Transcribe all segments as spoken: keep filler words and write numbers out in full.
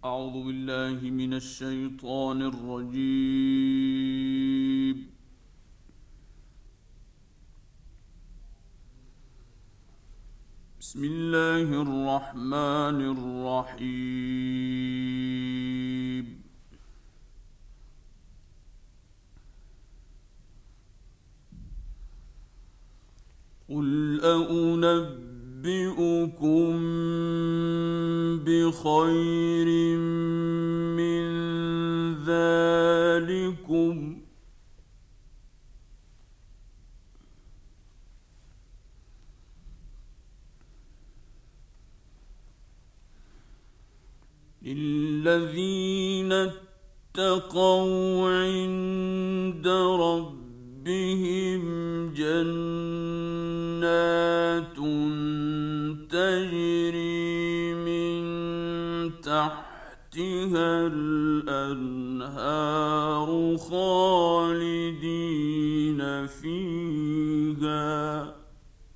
أعوذ بالله من الشيطان الرجيم. بسم الله الرحمن الرحيم. قل أنبئكم بخير من ذلكم للذين اتقوا عند ربهم جنات تجري من تحتها الأنهار خالدين فيها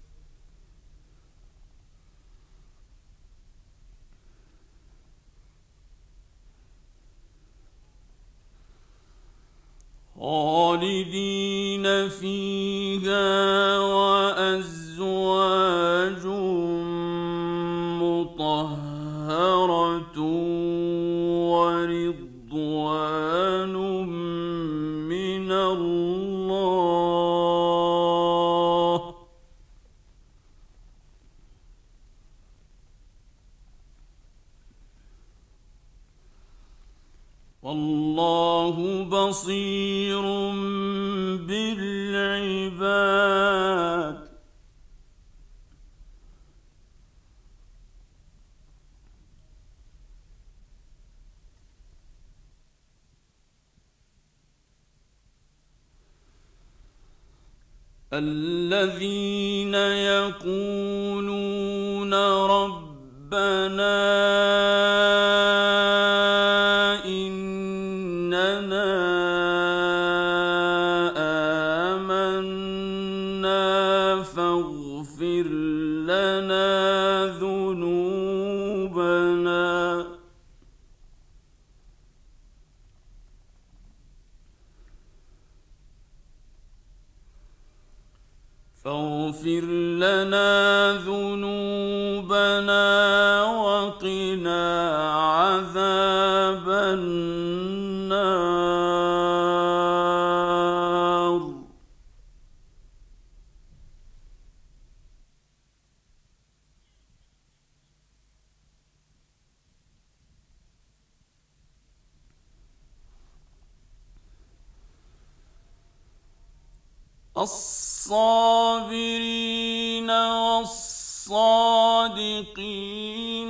خالدين فيها وأزواج مطهرة ورضوان من الله والله بصير بالعباد. الذين يقولون ربنا فاغفر لنا ذنوبنا فاغفر لنا ذنوبنا وقنا عذاب النار. الصابرين والصادقين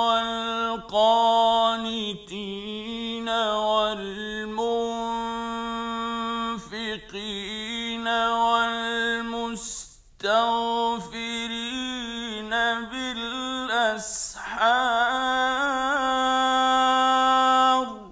والقانتين والمنفقين والمستغفرين بالأسحار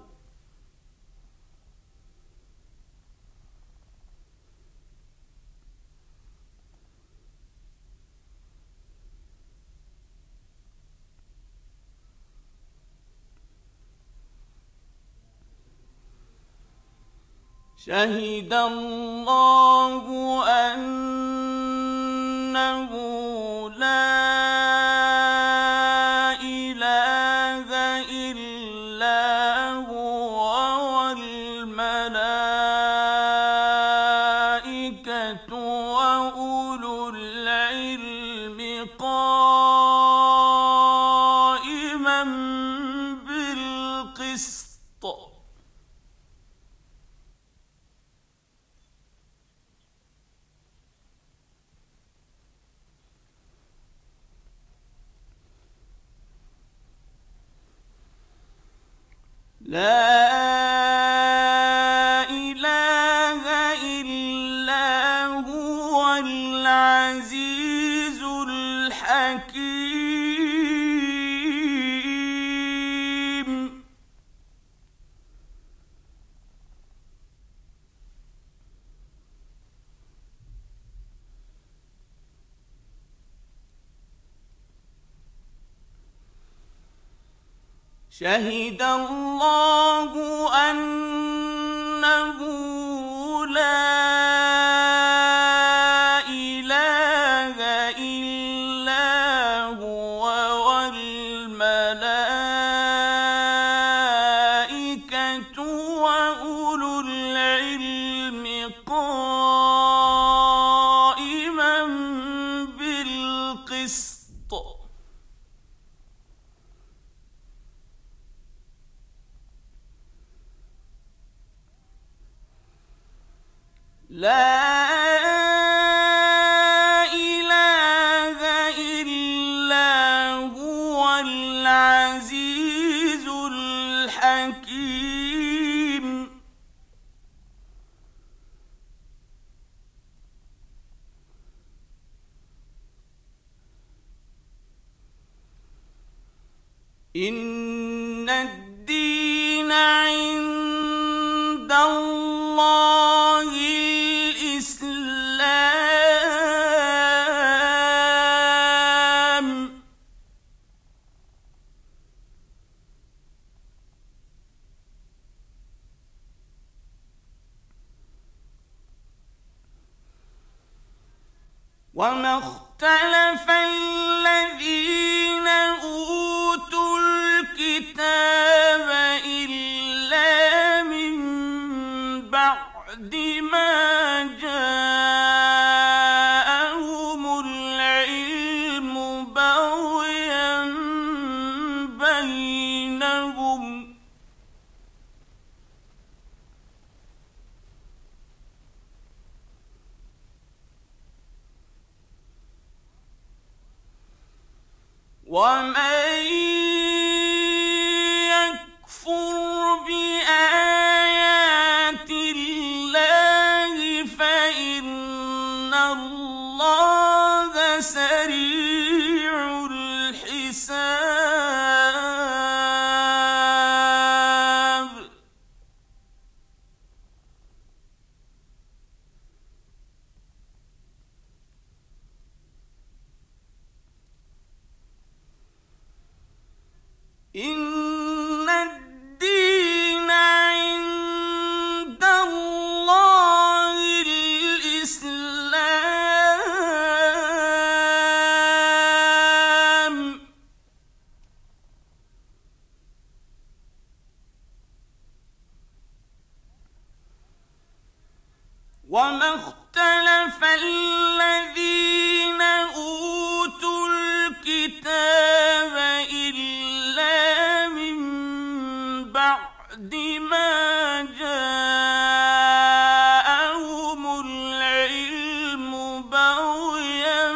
شهد الله أنه لا إله إلا هو والملائكة وأولو العلم قائما بالقسط لا إله إلا هو العزيز الحكيم. شهد الله أنه لا إله إلا هو والملائكة وأولو العلم قائما بالقسط. لا إله إلا هو العزيز الحكيم. إن الدين عند الله الإسلام. وما اختلف الذين أوتوا الكتاب إلا من بعد ما جاءهم العلم بغيا بينهم. ومن يكفر بآيات الله فإن الله سريع الحساب. إن الدين عند الله الإسلام. وما اختلف الذين أوتوا الكتاب إلا من بعد ما جاءهم العلم بغيا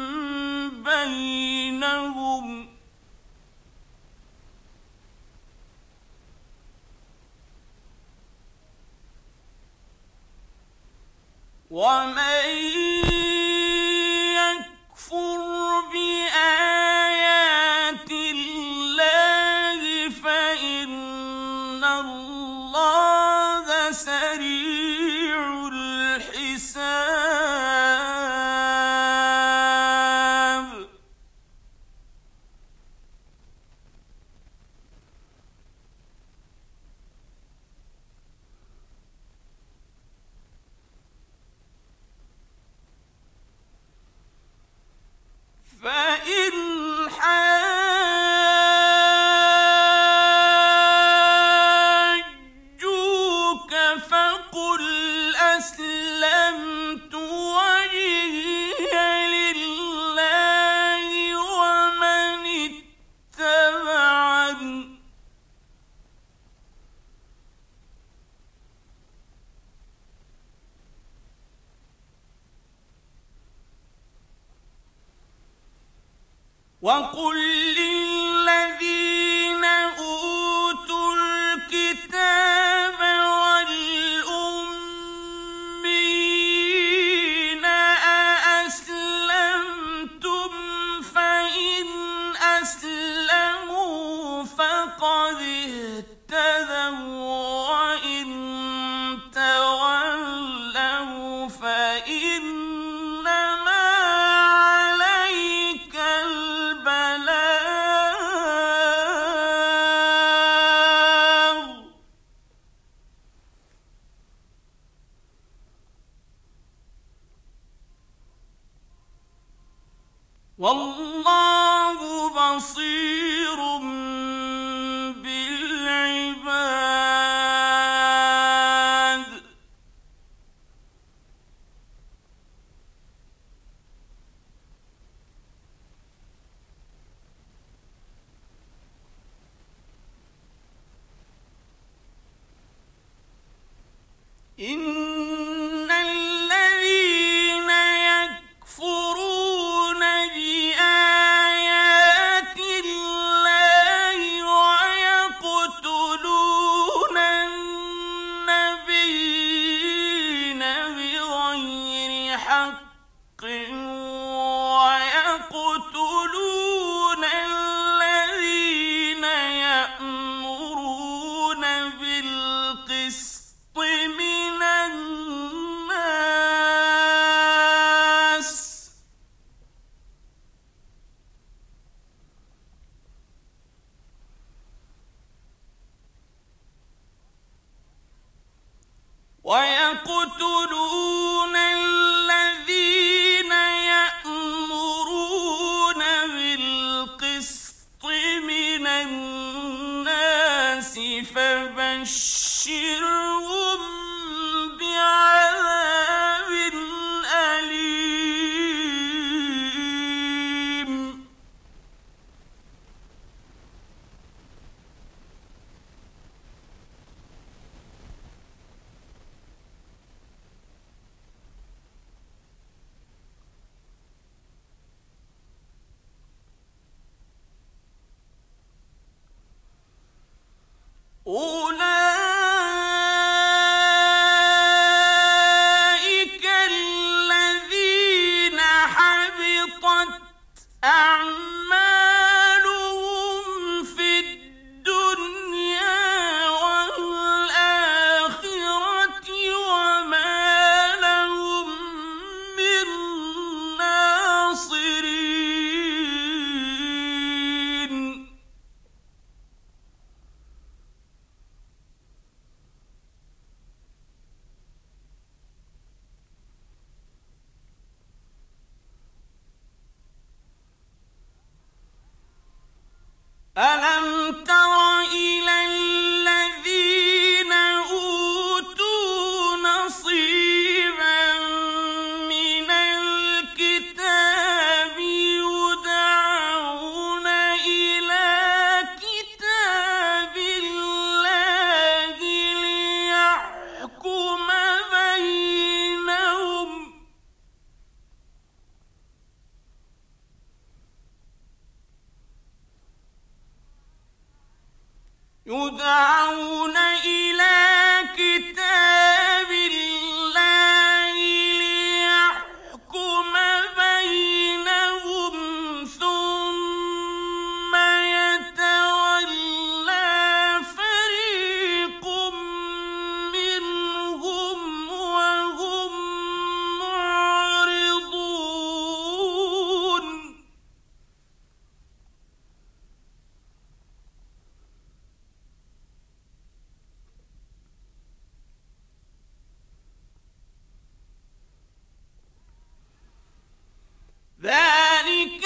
بينهم. ومن يكفر بآيات الله فإن الله سريع الحساب. فإن حاجوك فقل أسلمت وجهي لله ومن اتبعني. وقل للذين أوتوا الكتاب والأميين أأسلمتم فإن أسلموا فقد اهتدوا وإن تولوا فإنما عليك البلاغ. بالعباد إن الذين يكفرون بآيات الله ويقتلون النبيين بغير حق ويقتلون الذين يأمرون بالقسط من الناس ويقتلون الذين يأمرون بالقسط من الناس فبشرهم بعذاب أليم أولئك الذين حبطت أعمالهم في الدنيا والآخرة وما لهم من ناصرين ألم تر إلى الذين أوتوا نصيبا من الكتاب يدعون إلى كتاب الله ليحكم بينهم يدعون إلى كتاب الله ليحكم بينهم ثم يتولى فريق منهم وهم معرضون ذلك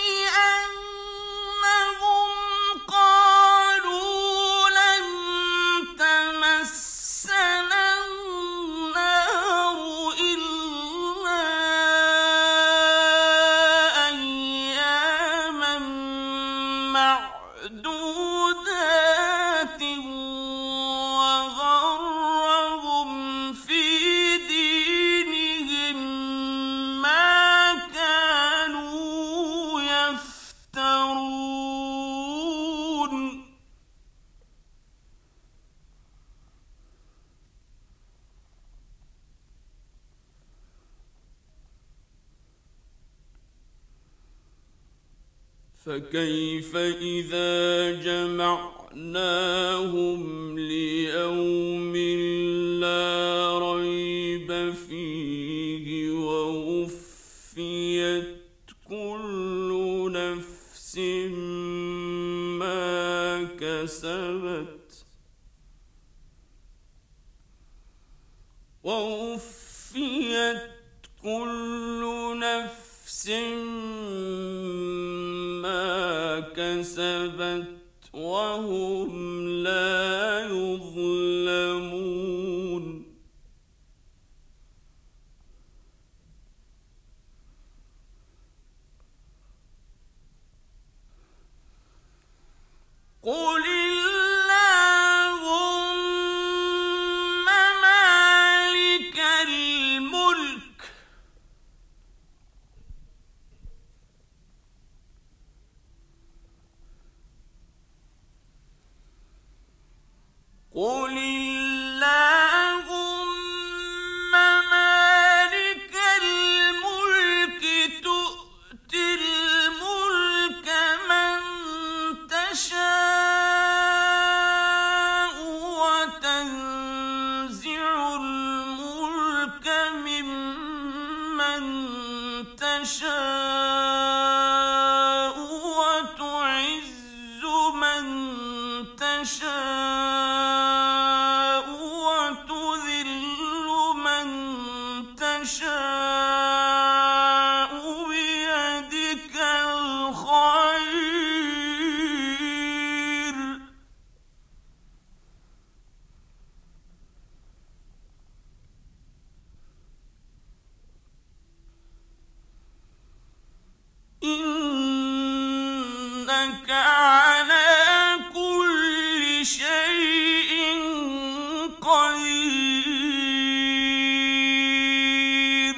بأنهم قالوا لن تمسنا النار إلا أياما معدودات وغرهم في دينهم ما كانوا يفترون فكيف إذا جمعناهم ليوم لا ريب فيه ووفيت كل نفس ما كسبت ووفيت كل نفس ما كسبت وهم لا يظلمون قل اللهم مالك الملك قل اللهم مالك الملك تؤتي الملك من تشاء وتنزع الملك ممن تشاء وتعز من تشاء وتذل من تشاء بيدك الخير إنك على كل شيء قدير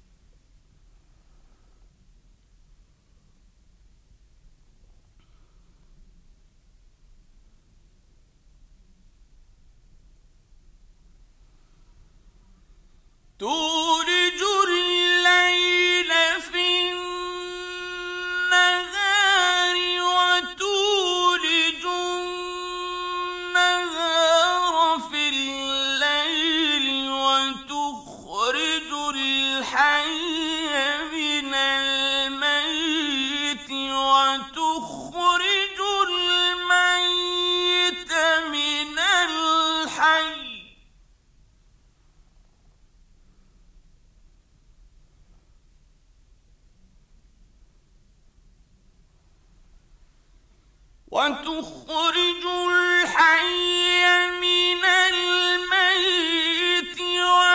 تولج الليل في النهار وتولج النهار في الليل وتخرج الحي من الميت وتخرج الميت من الحي وتخرج الحي من الميت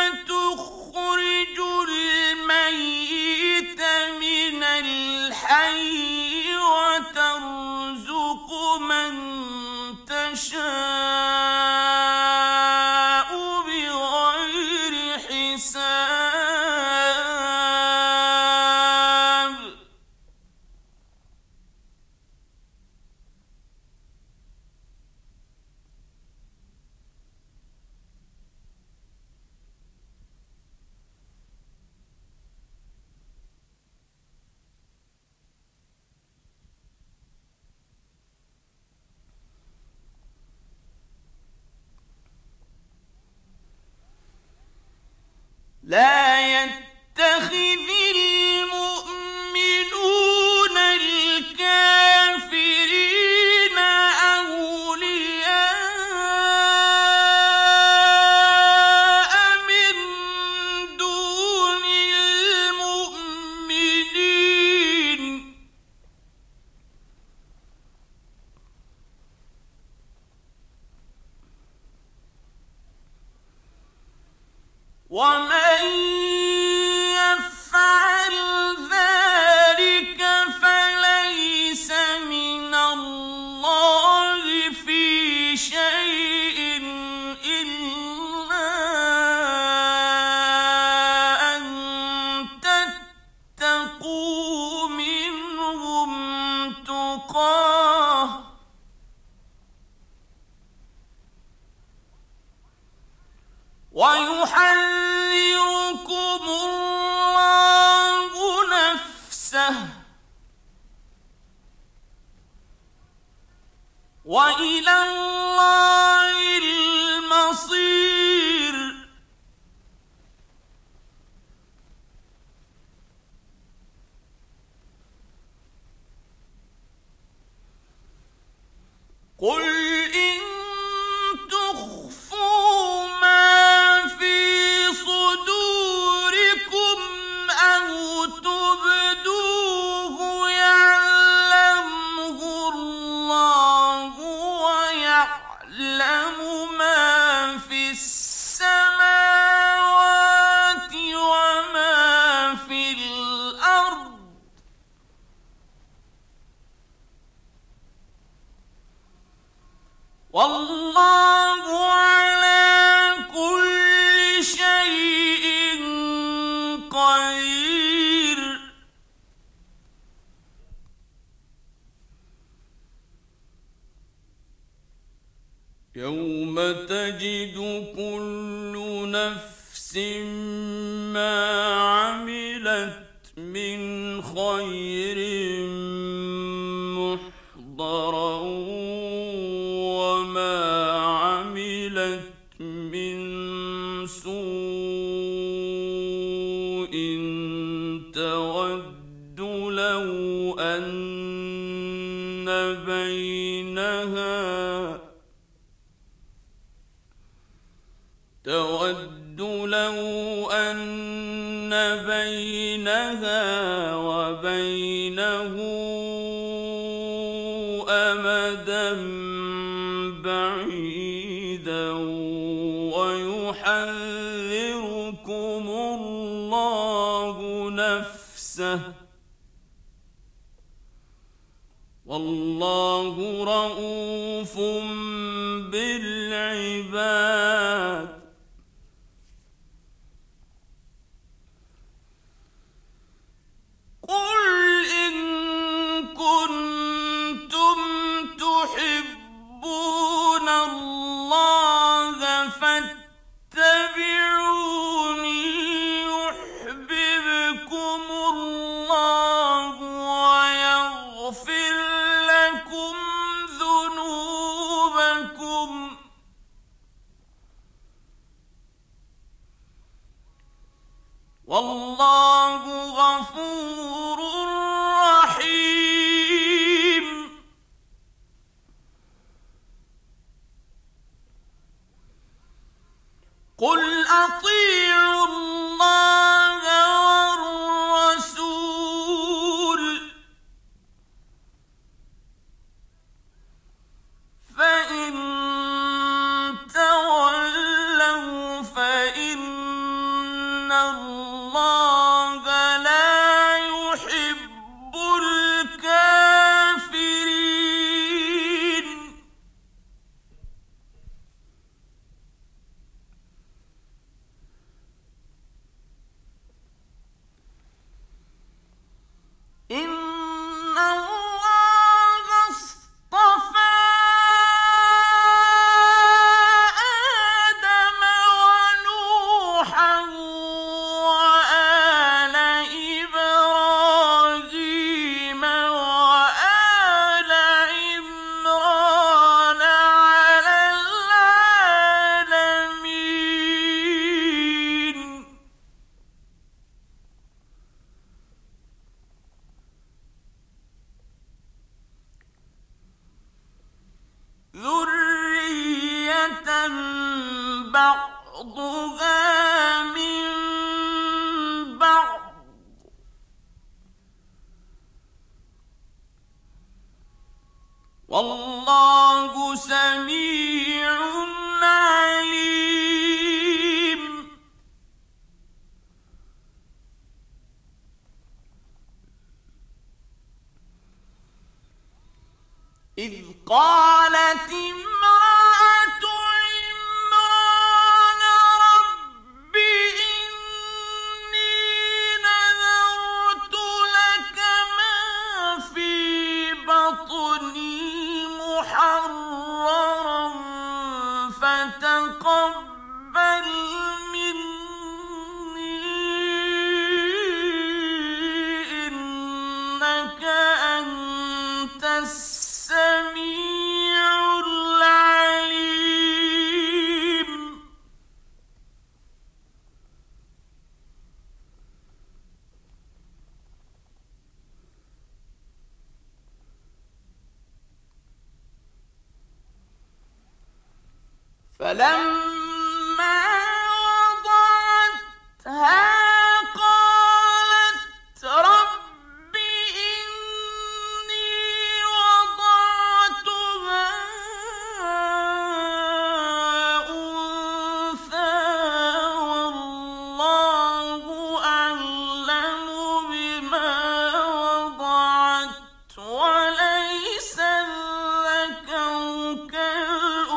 وتخرج الميت من الحي وترزق من تشاء بغير حساب لا يتخذ المؤمنون الكافرين أولياء من دون المؤمنين ومن يفعل ذلك فليس من الله في شيء إلا أن تتقوا منهم تقاه ويحذركم الله نفسه وإلى الله المصير قل إن تخفوا ما في صدوركم أو تبدوه يعلمه الله والله على كل شيء قدير يوم تجد كل نفس ما عملت من خير محضرا وما عملت من سوء تود لو أن بينها تود لو أن بينها وبينه أمدا بعيدا ويحذركم الله نفسه والله رؤوف بالعباد قل إن كنتم تحبون الله فاتبعوني يحببكم الله ويغفر لكم ذنوبكم والله غفور رحيم قل أطيعوا الله والرسول فإن تولوا فإن الله لا يحب الكافرين إن الله اصطفى آدم ونوحا وآل إبراهيم وآل عمران على العالمين ذرية بعضها من بعض والله سميع عليم إذ قالت امرأة عمران رب إني نذرت لك ما في بطني محررا فتقبل مني إنك أنت السميع العليم فلما وضعتها قالت رب إني وضعتها أنثى والله أعلم بما وضعت وليس الذكر كالأنثى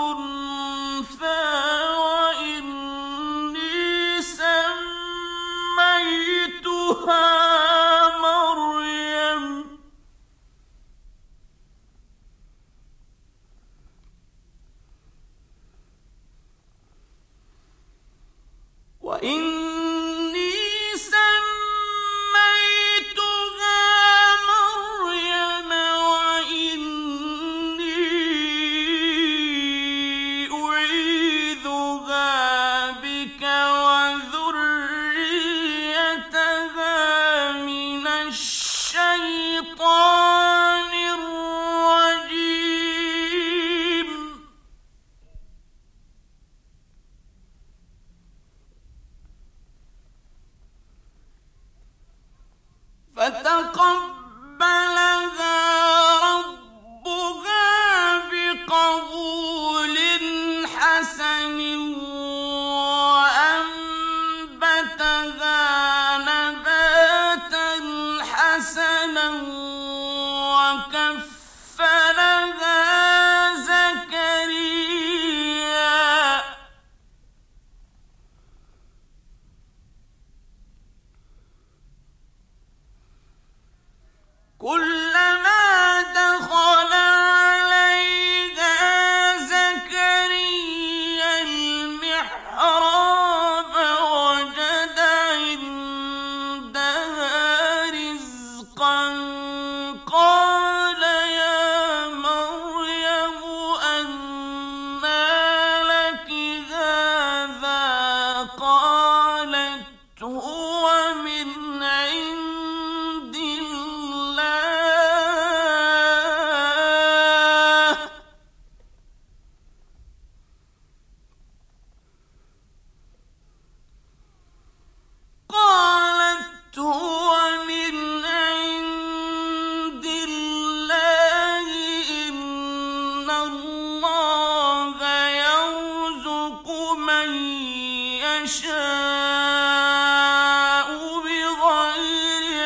يشاء بغير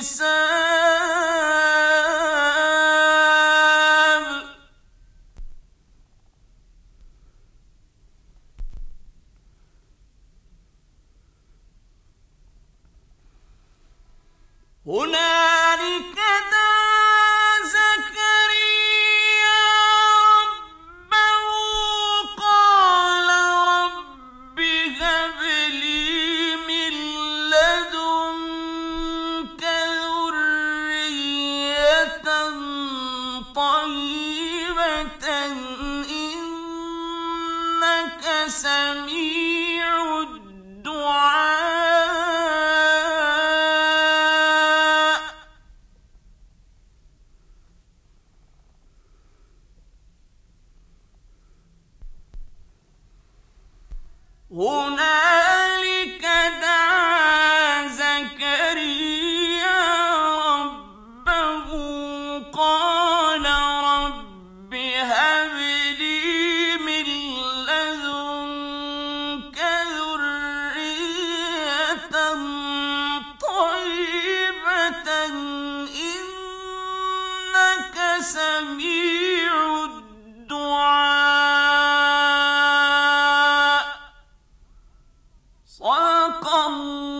حساب هنالك دعا زكريا ربه قال رب هب لي من لدنك ذرية طيبة إنك سميع الدعاء هنالك دعا زكريا ربه قال رب هب لي من لدنك ذرية طيبة إنك سميع الدعاء صدق الله